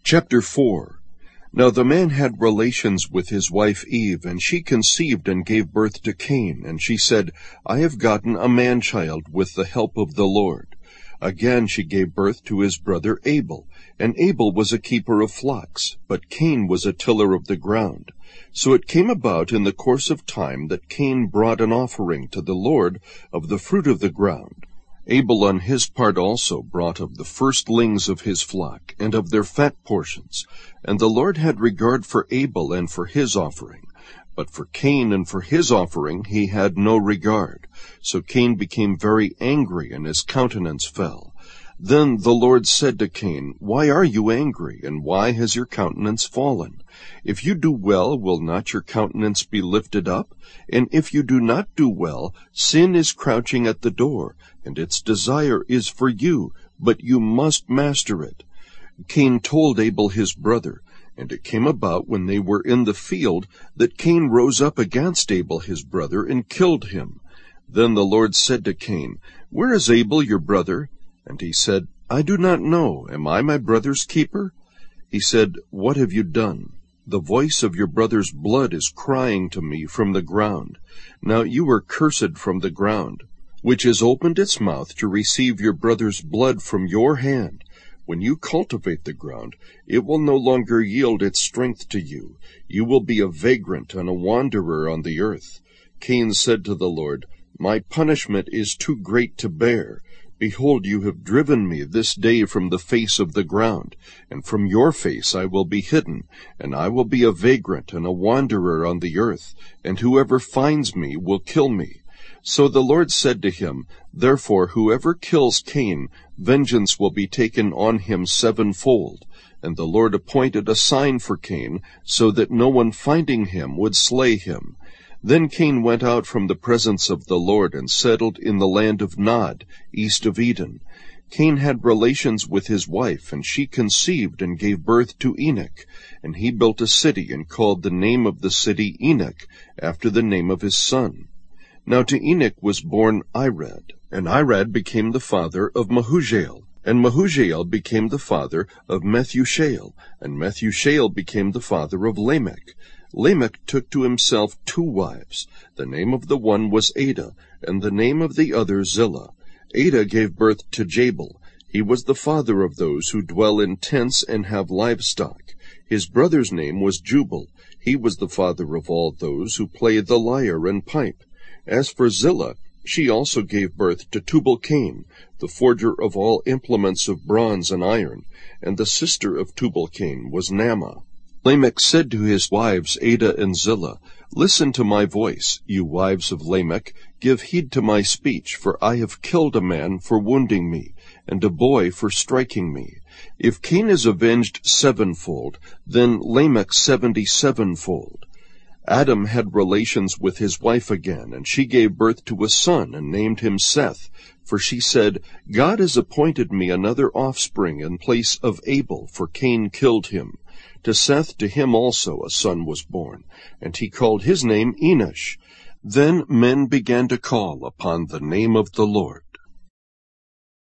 Chapter 4. Now the man had relations with his wife Eve, and she conceived and gave birth to Cain. And she said, I have gotten a man-child with the help of the Lord. Again she gave birth to his brother Abel. And Abel was a keeper of flocks, but Cain was a tiller of the ground. So it came about in the course of time that Cain brought an offering to the Lord of the fruit of the ground. Abel on his part also brought of the firstlings of his flock, and of their fat portions. And the Lord had regard for Abel and for his offering. But for Cain and for his offering he had no regard. So Cain became very angry, and his countenance fell. Then the Lord said to Cain, Why are you angry, and why has your countenance fallen? If you do well, will not your countenance be lifted up? And if you do not do well, sin is crouching at the door, and its desire is for you, but you must master it. Cain told Abel his brother, and it came about when they were in the field that Cain rose up against Abel his brother and killed him. Then the Lord said to Cain, Where is Abel your brother? And he said, I do not know. Am I my brother's keeper? He said, What have you done? The voice of your brother's blood is crying to me from the ground. Now you are cursed from the ground, which has opened its mouth to receive your brother's blood from your hand. When you cultivate the ground, it will no longer yield its strength to you. You will be a vagrant and a wanderer on the earth. Cain said to the Lord, My punishment is too great to bear. Behold, you have driven me this day from the face of the ground, and from your face I will be hidden, and I will be a vagrant and a wanderer on the earth, and whoever finds me will kill me. So the Lord said to him, Therefore whoever kills Cain, vengeance will be taken on him sevenfold. And the Lord appointed a sign for Cain, so that no one finding him would slay him. Then Cain went out from the presence of the Lord and settled in the land of Nod, east of Eden. Cain had relations with his wife, and she conceived and gave birth to Enoch. And he built a city and called the name of the city Enoch, after the name of his son. Now to Enoch was born Irad, and Irad became the father of Mehujael. And Mehujael became the father of Methushael, and Methushael became the father of Lamech. Lamech took to himself 2 wives. The name of the one was Adah, and the name of the other Zillah. Adah gave birth to Jabal. He was the father of those who dwell in tents and have livestock. His brother's name was Jubal. He was the father of all those who play the lyre and pipe. As for Zillah, she also gave birth to Tubal-Cain, the forger of all implements of bronze and iron, and the sister of Tubal-Cain was Naamah. Lamech said to his wives Adah and Zillah, Listen to my voice, you wives of Lamech, give heed to my speech, for I have killed a man for wounding me, and a boy for striking me. If Cain is avenged sevenfold, then Lamech 77-fold. Adam had relations with his wife again, and she gave birth to a son, and named him Seth, for she said, God has appointed me another offspring in place of Abel, for Cain killed him. To Seth, to him also a son was born, and he called his name Enosh. Then men began to call upon the name of the Lord.